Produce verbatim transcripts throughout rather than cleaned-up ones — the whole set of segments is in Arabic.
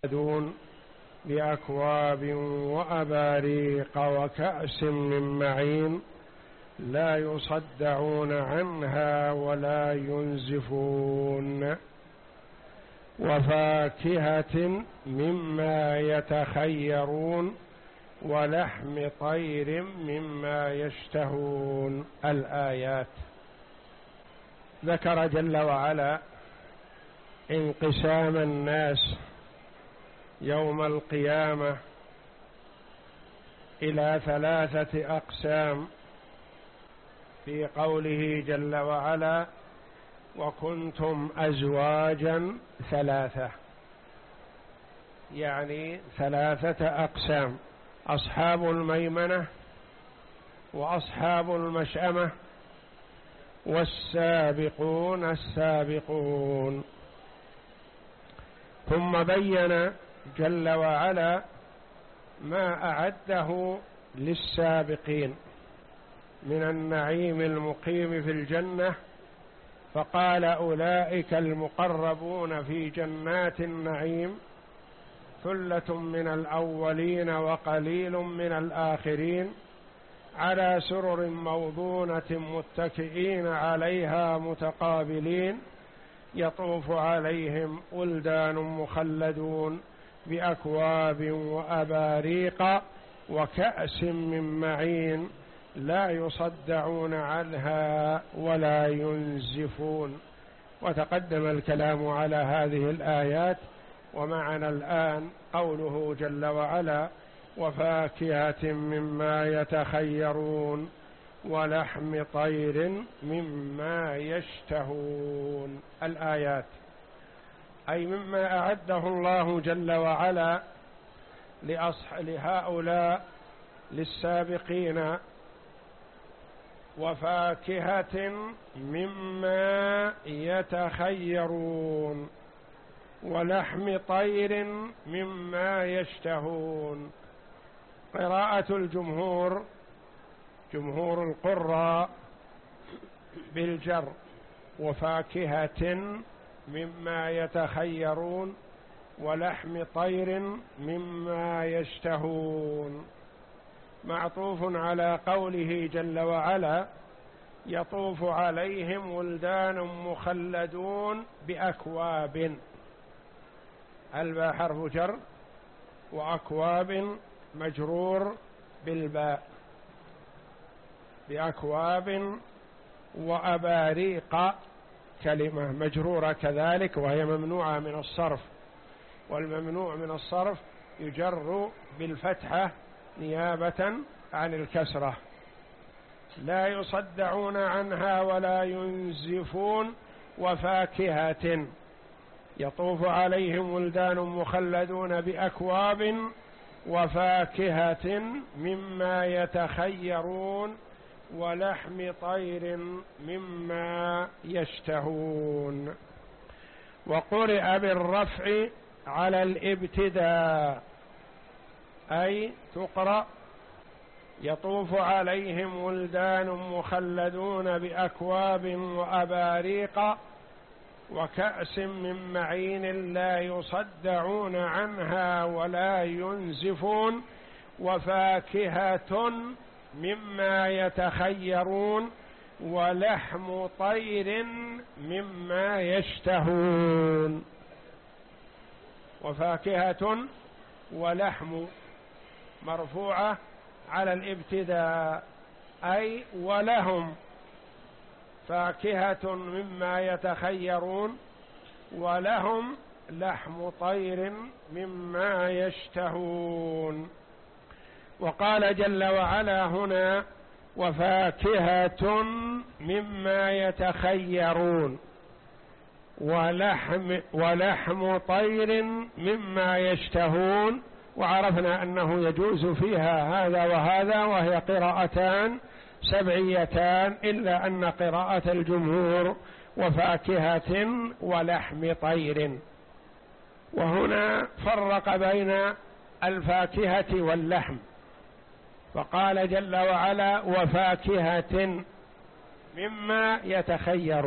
دون بأكواب وأباريق وكأس من معين لا يصدعون عنها ولا ينزفون وفاكهة مما يتخيرون ولحم طير مما يشتهون. الآيات. ذكر جل وعلا انقسام الناس يوم القيامة إلى ثلاثة أقسام في قوله جل وعلا وكنتم أزواجا ثلاثة، يعني ثلاثة أقسام: أصحاب الميمنة وأصحاب المشأمة والسابقون السابقون. ثم بين جل وعلا ما أعده للسابقين من النعيم المقيم في الجنة، فقال أولئك المقربون في جنات النعيم ثلة من الأولين وقليل من الآخرين على سرر موضونة متكئين عليها متقابلين يطوف عليهم ولدان مخلدون بأكواب وأباريق وكأس من معين لا يصدعون عنها ولا ينزفون. وتقدم الكلام على هذه الآيات، ومعنا الآن قوله جل وعلا وفاكهة مما يتخيرون ولحم طير مما يشتهون. الآيات أي مما أعده الله جل وعلا لأصح لهؤلاء للسابقين، وفاكهة مما يتخيرون ولحم طير مما يشتهون. قراءة الجمهور جمهور القراء بالجر وفاكهة مما يتخيرون ولحم طير مما يشتهون، معطوف على قوله جل وعلا يطوف عليهم ولدان مخلدون بأكواب. الباء حرف جر وأكواب مجرور بالباء، بأكواب وأباريق كلمة مجرورة كذلك وهي ممنوعة من الصرف، والممنوع من الصرف يجر بالفتحة نيابة عن الكسرة. لا يصدعون عنها ولا ينزفون. وفاكهة يطوف عليهم ولدان مخلدون بأكواب وفاكهة مما يتخيرون ولحم طير مما يشتهون. وقرئ بالرفع على الابتداء، أي تقرأ يطوف عليهم ولدان مخلدون بأكواب وأباريق وكأس من معين لا يصدعون عنها ولا ينزفون وفاكهة مما يتخيرون ولحم طير مما يشتهون. وفاكهة ولحم مرفوعة على الابتداء، أي ولهم فاكهة مما يتخيرون ولهم لحم طير مما يشتهون. وقال جل وعلا هنا وفاكهة مما يتخيرون ولحم, ولحم طير مما يشتهون. وعرفنا أنه يجوز فيها هذا وهذا، وهي قراءتان سبعيتان، إلا أن قراءة الجمهور وفاكهة ولحم طير. وهنا فرق بين الفاكهة واللحم، فقال جل وعلا وفاكهة مما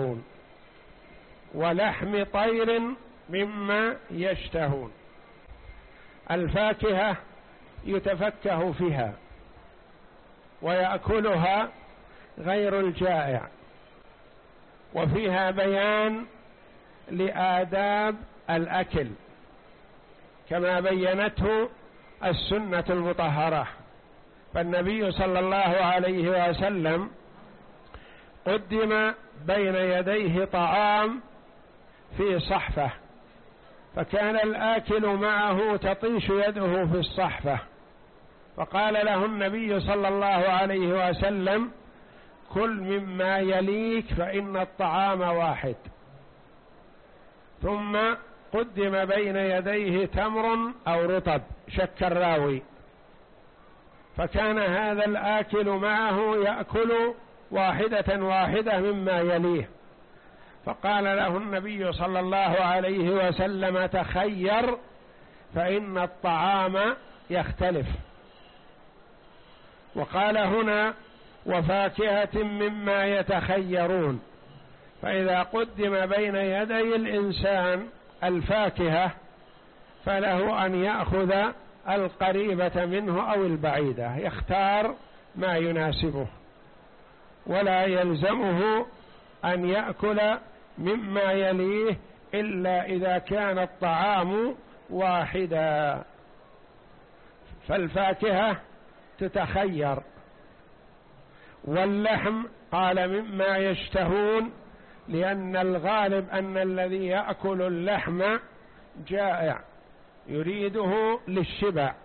يتخيرون ولحم طير مما يشتهون. الفاكهة يتفكه فيها ويأكلها غير الجائع، وفيها بيان لآداب الأكل كما بينته السنة المطهرة. فالنبي صلى الله عليه وسلم قدم بين يديه طعام في صحفة، فكان الآكل معه تطيش يده في الصحفة، فقال له النبي صلى الله عليه وسلم: كل مما يليك فإن الطعام واحد. ثم قدم بين يديه تمر أو رطب، شك الراوي، فكان هذا الآكل معه يأكل واحدة واحدة مما يليه، فقال له النبي صلى الله عليه وسلم: تخير فإن الطعام يختلف. وقال هنا: وفاكهة مما يتخيرون، فإذا قدم بين يدي الإنسان الفاكهة فله أن يأخذ القريبة منه أو البعيدة، يختار ما يناسبه، ولا يلزمه أن يأكل مما يليه إلا إذا كان الطعام واحدا. فالفاكهة تتخير. واللحم قال مما يشتهون، لأن الغالب أن الذي يأكل اللحم جائع يريده للشبع،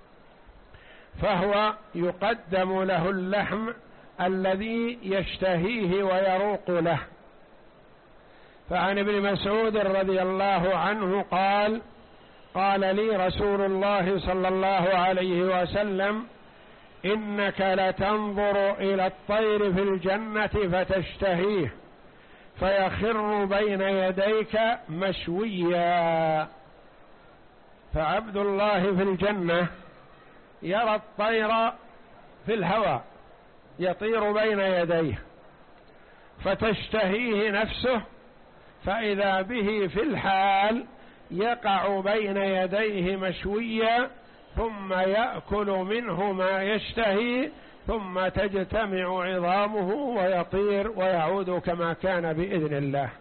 فهو يقدم له اللحم الذي يشتهيه ويروق له. فعن ابن مسعود رضي الله عنه قال: قال لي رسول الله صلى الله عليه وسلم: إنك لتنظر إلى الطير في الجنة فتشتهيه فيخر بين يديك مشويا. فعبد الله في الجنة يرى الطير في الهواء يطير بين يديه فتشتهيه نفسه، فإذا به في الحال يقع بين يديه مشويا، ثم يأكل منه ما يشتهي، ثم تجتمع عظامه ويطير ويعود كما كان بإذن الله.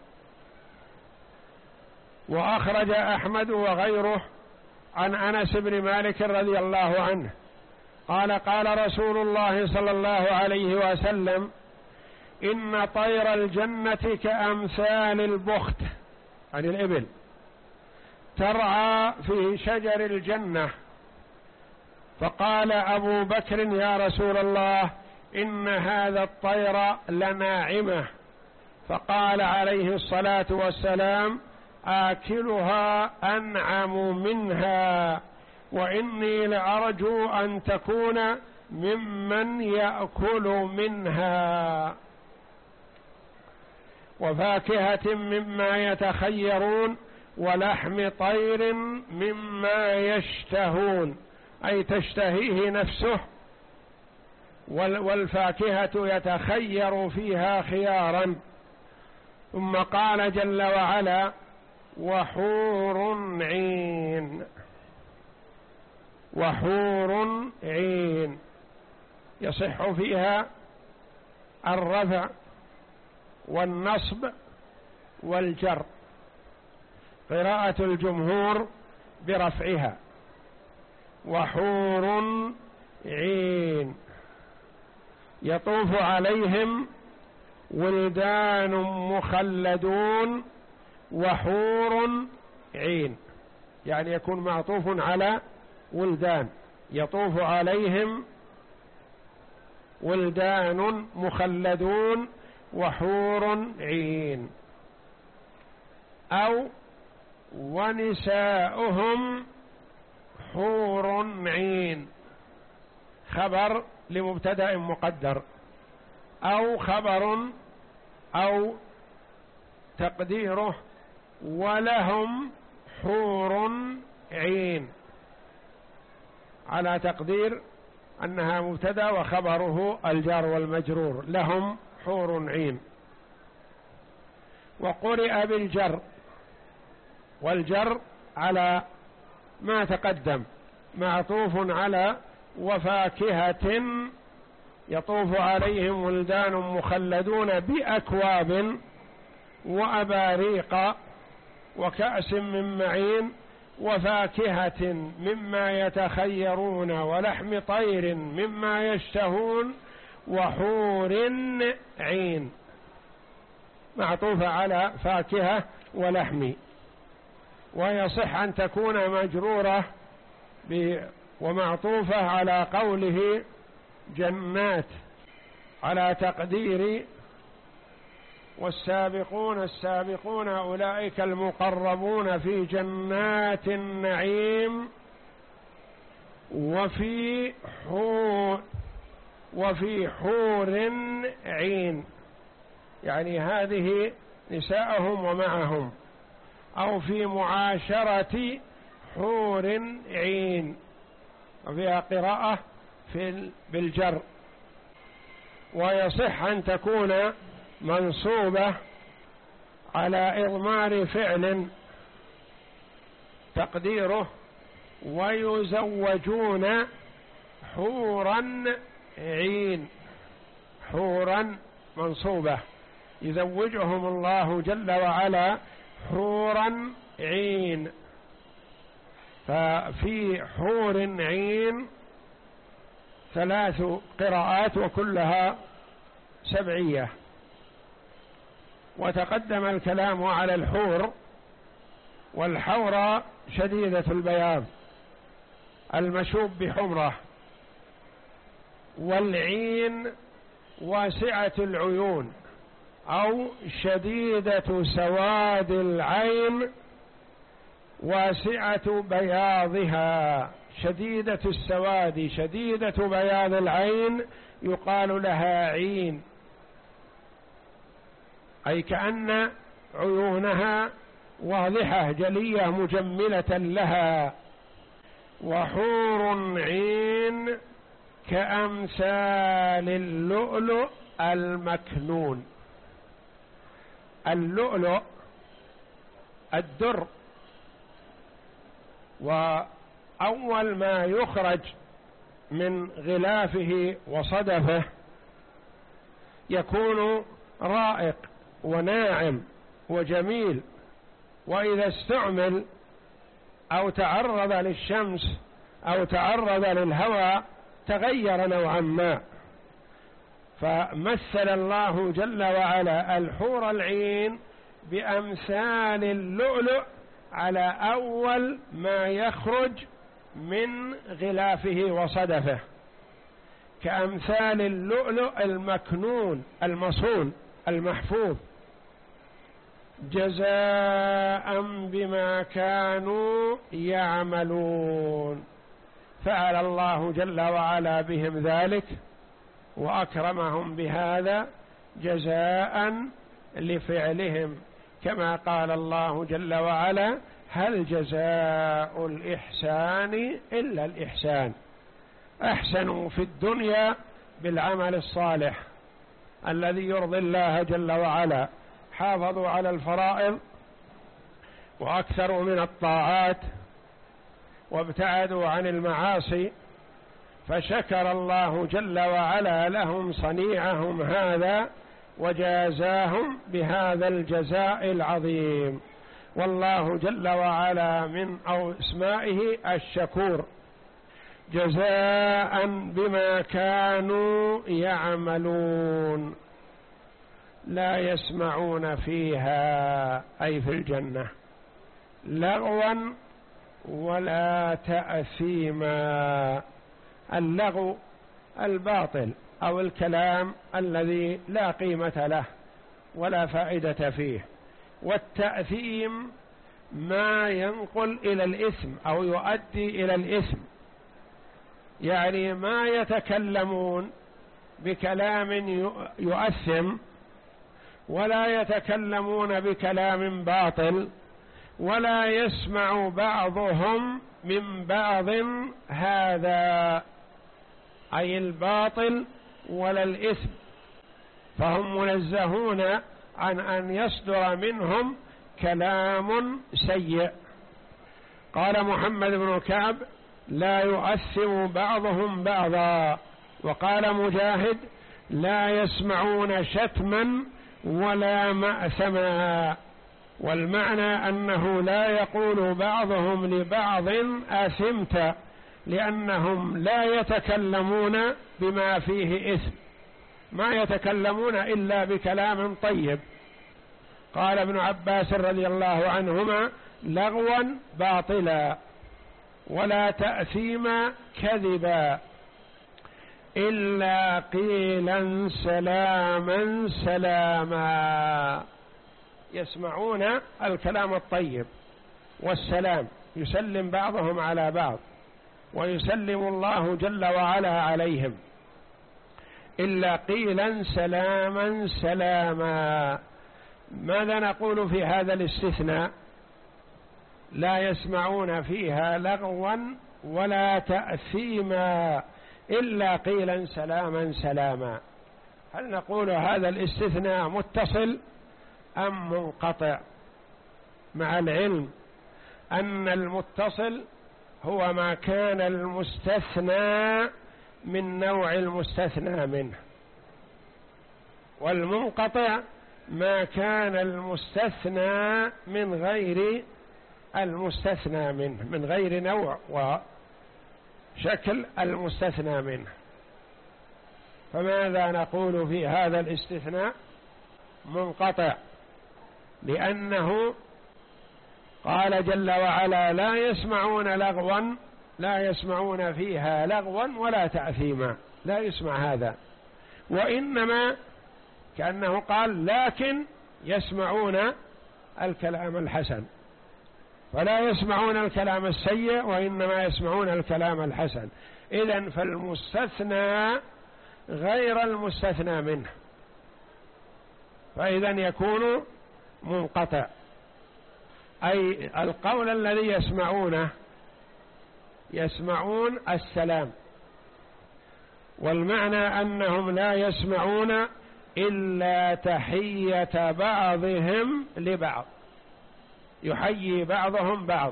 وأخرج أحمد وغيره عن أنس بن مالك رضي الله عنه قال: قال رسول الله صلى الله عليه وسلم: إن طير الجنة كأمثال البخت، عن الإبل، ترعى في شجر الجنة. فقال أبو بكر: يا رسول الله، إن هذا الطير لناعمة. فقال عليه الصلاة والسلام: آكلها أنعم منها، وإني لأرجو أن تكون ممن يأكل منها. وفاكهة مما يتخيرون، ولحم طير مما يشتهون، أي تشتهيه نفسه. والفاكهة يتخير فيها خيارا. ثم قال جل وعلا: وحور عين. وحور عين يصح فيها الرفع والنصب والجر، قراءة الجمهور برفعها: وحور عين يطوف عليهم ولدان مخلدون وحور عين، يعني يكون معطوف على ولدان، يطوف عليهم ولدان مخلدون وحور عين. أو ونساؤهم حور عين، خبر لمبتدأ مقدر، أو خبر أو تقديره ولهم حور عين، على تقدير أنها مبتدأ وخبره الجار والمجرور، لهم حور عين. وقرئ بالجر، والجر على ما تقدم، معطوف على وفاكهة يطوف عليهم ولدان مخلدون بأكواب وأباريق وكأس من معين وفاكهة مما يتخيرون ولحم طير مما يشتهون وحور عين، معطوفة على فاكهة ولحم، ويصح أن تكون مجرورة ومعطوفة على قوله جنات على تقدير والسابقون السابقون أولئك المقربون في جنات النعيم وفي حور وفي حور عين، يعني هذه نساءهم ومعهم، أو في معاشرة حور عين، وفيها قراءة في بالجر. ويصح أن تكون منصوبة على إضمار فعل تقديره ويزوجون حورا عين، حورا منصوبة يزوجهم الله جل وعلا حورا عين. ففي حور عين ثلاث قراءات وكلها سبعية. وتقدم الكلام على الحور، والحورة شديدة البياض المشوب بحمرة، والعين واسعة العيون أو شديدة سواد العين واسعة بياضها، شديدة السواد شديدة بياض العين يقال لها عين، أي كأن عيونها واضحة جلية مجملة لها. وحور عين كأمثال اللؤلؤ المكنون. اللؤلؤ الدر، وأول ما يخرج من غلافه وصدفه يكون رائق وناعم وجميل، وإذا استعمل أو تعرض للشمس أو تعرض للهواء تغير نوعا ما. فمثل الله جل وعلا الحور العين بأمثال اللؤلؤ على أول ما يخرج من غلافه وصدفه، كأمثال اللؤلؤ المكنون المصون المحفوظ، جزاء بما كانوا يعملون. فعل الله جل وعلا بهم ذلك وأكرمهم بهذا جزاء لفعلهم، كما قال الله جل وعلا: هل جزاء الإحسان إلا الإحسان. أحسنوا في الدنيا بالعمل الصالح الذي يرضي الله جل وعلا، حافظوا على الفرائض وأكثروا من الطاعات وابتعدوا عن المعاصي، فشكر الله جل وعلا لهم صنيعهم هذا وجازاهم بهذا الجزاء العظيم. والله جل وعلا من أو اسمائه الشكور، جزاء بما كانوا يعملون. لا يسمعون فيها أي في الجنة لغوا ولا تأثيما. اللغو الباطل أو الكلام الذي لا قيمة له ولا فائدة فيه، والتأثيم ما ينقل إلى الإثم أو يؤدي إلى الإثم، يعني ما يتكلمون بكلام يؤثم ولا يتكلمون بكلام باطل، ولا يسمع بعضهم من بعض هذا أي الباطل ولا الإثم، فهم منزهون عن أن يصدر منهم كلام سيء. قال محمد بن كعب لا يؤثم بعضهم بعضا. وقال مجاهد لا يسمعون شتما ولا مأثما، والمعنى أنه لا يقول بعضهم لبعض آثمت، لأنهم لا يتكلمون بما فيه إثم، ما يتكلمون إلا بكلام طيب. قال ابن عباس رضي الله عنهما لغوا باطلا ولا تأثيما كذبا إلا قيلا سلاما سلاما. يسمعون الكلام الطيب والسلام، يسلم بعضهم على بعض ويسلم الله جل وعلا عليهم، إلا قيلا سلاما سلاما. ماذا نقول في هذا الاستثناء؟ لا يسمعون فيها لغوا ولا تأثيما إلا قيلا سلاما سلاما. هل نقول هذا الاستثناء متصل أم منقطع؟ مع العلم أن المتصل هو ما كان المستثنى من نوع المستثنى منه، والمنقطع ما كان المستثنى من غير المستثنى منه، من غير نوع وشكل المستثنى منه. فماذا نقول في هذا الاستثناء؟ منقطع، لأنه قال جل وعلا لا يسمعون لغوا، لا يسمعون فيها لغوا ولا تأثيما، لا يسمع هذا. وإنما كأنه قال لكن يسمعون الكلام الحسن، فلا يسمعون الكلام السيء وإنما يسمعون الكلام الحسن. إذن فالمستثنى غير المستثنى منه، فإذن يكون منقطع. أي القول الذي يسمعونه يسمعون السلام، والمعنى أنهم لا يسمعون إلا تحية بعضهم لبعض، يحيي بعضهم بعض.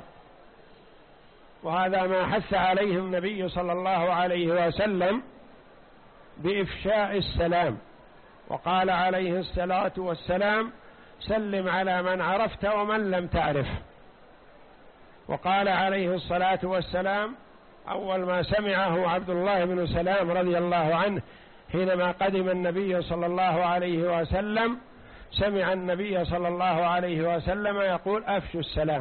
وهذا ما حث عليه النبي صلى الله عليه وسلم بإفشاء السلام، وقال عليه الصلاة والسلام سلم على من عرفت ومن لم تعرف. وقال عليه الصلاة والسلام أول ما سمعه عبد الله بن سلام رضي الله عنه حينما قدم النبي صلى الله عليه وسلم، سمع النبي صلى الله عليه وسلم يقول أفشوا السلام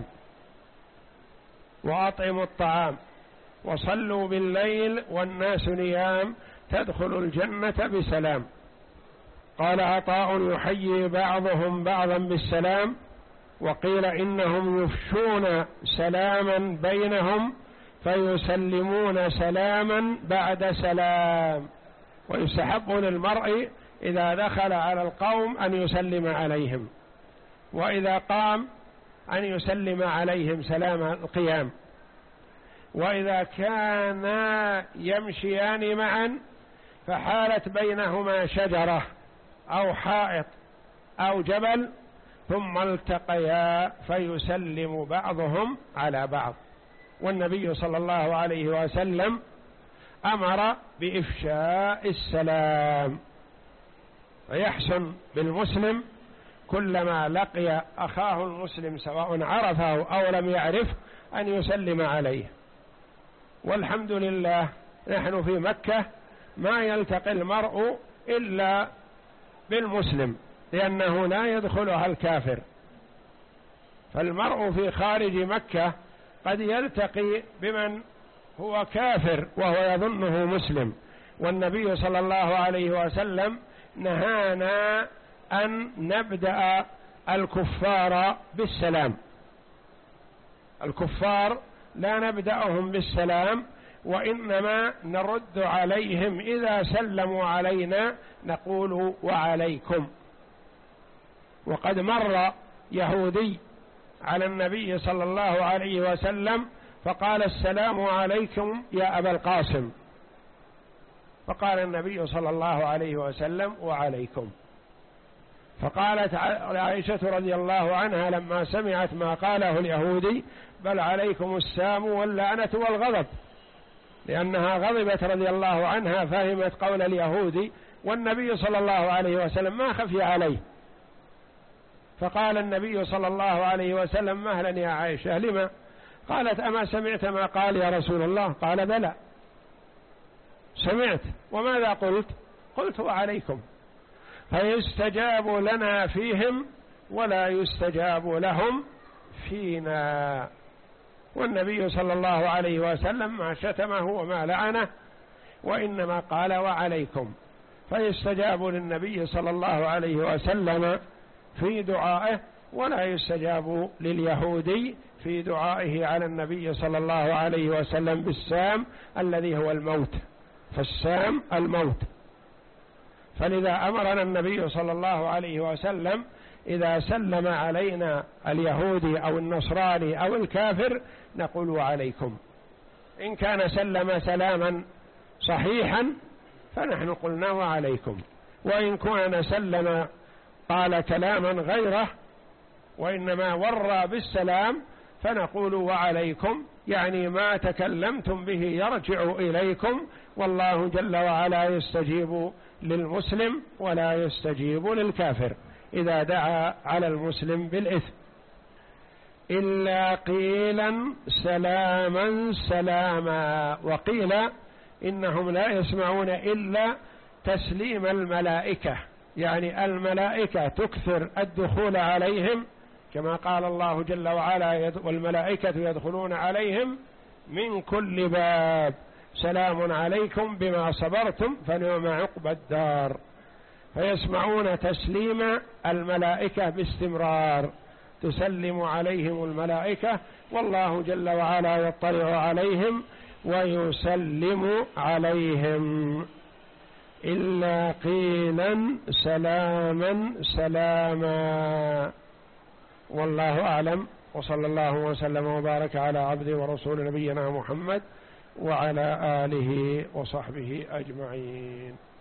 وأطعموا الطعام وصلوا بالليل والناس نيام تدخلوا الجنة بسلام. قال عطاء يحيي بعضهم بعضا بالسلام، وقيل إنهم يفشون سلاما بينهم فيسلمون سلاما بعد سلام. ويستحب للمرء إذا دخل على القوم أن يسلم عليهم، وإذا قام أن يسلم عليهم سلام القيام. وإذا كانا يمشيان معا فحالت بينهما شجرة أو حائط أو جبل ثم التقيا فيسلم بعضهم على بعض. والنبي صلى الله عليه وسلم أمر بإفشاء السلام، فيحسن بالمسلم كلما لقي أخاه المسلم سواء عرفه أو لم يعرف أن يسلم عليه. والحمد لله نحن في مكة ما يلتقي المرء إلا بالمسلم، لأنه لا يدخلها الكافر. فالمرء في خارج مكة قد يلتقي بمن هو كافر وهو يظنه مسلم، والنبي صلى الله عليه وسلم نهانا أن نبدأ الكفار بالسلام. الكفار لا نبدأهم بالسلام، وإنما نرد عليهم إذا سلموا علينا نقول وعليكم. وقد مر يهودي على النبي صلى الله عليه وسلم فقال السلام عليكم يا أبا القاسم، فقال النبي صلى الله عليه وسلم وعليكم. فقالت عائشة رضي الله عنها لما سمعت ما قاله اليهودي: بل عليكم السام واللعنة والغضب، لأنها غضبت رضي الله عنها، فهمت قول اليهودي، والنبي صلى الله عليه وسلم ما خفي عليه. فقال النبي صلى الله عليه وسلم: مهلا يا عائشة، لما؟ قالت: أما سمعت ما قال يا رسول الله؟ قال: بلى سمعت. وماذا قلت؟ قلت: وعليكم. فيستجاب لنا فيهم ولا يستجاب لهم فينا. والنبي صلى الله عليه وسلم ما شتمه وما لعنه، وإنما قال: وعليكم. فيستجاب للنبي صلى الله عليه وسلم في دعائه، ولا يستجاب لليهودي في دعائه على النبي صلى الله عليه وسلم بالسام الذي هو الموت، فالسام الموت. فلذا أمرنا النبي صلى الله عليه وسلم إذا سلم علينا اليهودي أو النصراني أو الكافر نقول: وعليكم. إن كان سلم سلاما صحيحا فنحن قلنا: وعليكم. وإن كان سلم قال كلاما غيره وإنما ورى بالسلام فنقول: وعليكم، يعني ما تكلمتم به يرجع إليكم، والله جل وعلا يستجيب للمسلم ولا يستجيب للكافر إذا دعا على المسلم بالإثم. إلا قيلا سلاما سلاما. وقيل إنهم لا يسمعون إلا تسليم الملائكة، يعني الملائكة تكثر الدخول عليهم، كما قال الله جل وعلا: والملائكة يدخلون عليهم من كل باب سلام عليكم بما صبرتم فنعم عقبى الدار. فيسمعون تسليم الملائكة باستمرار، تسلم عليهم الملائكة، والله جل وعلا يطلع عليهم ويسلم عليهم. إلا قيلا سلاما سلاما. والله أعلم، وصلى الله وسلم وبارك على عبده ورسول نبينا محمد وعلى آله وصحبه أجمعين.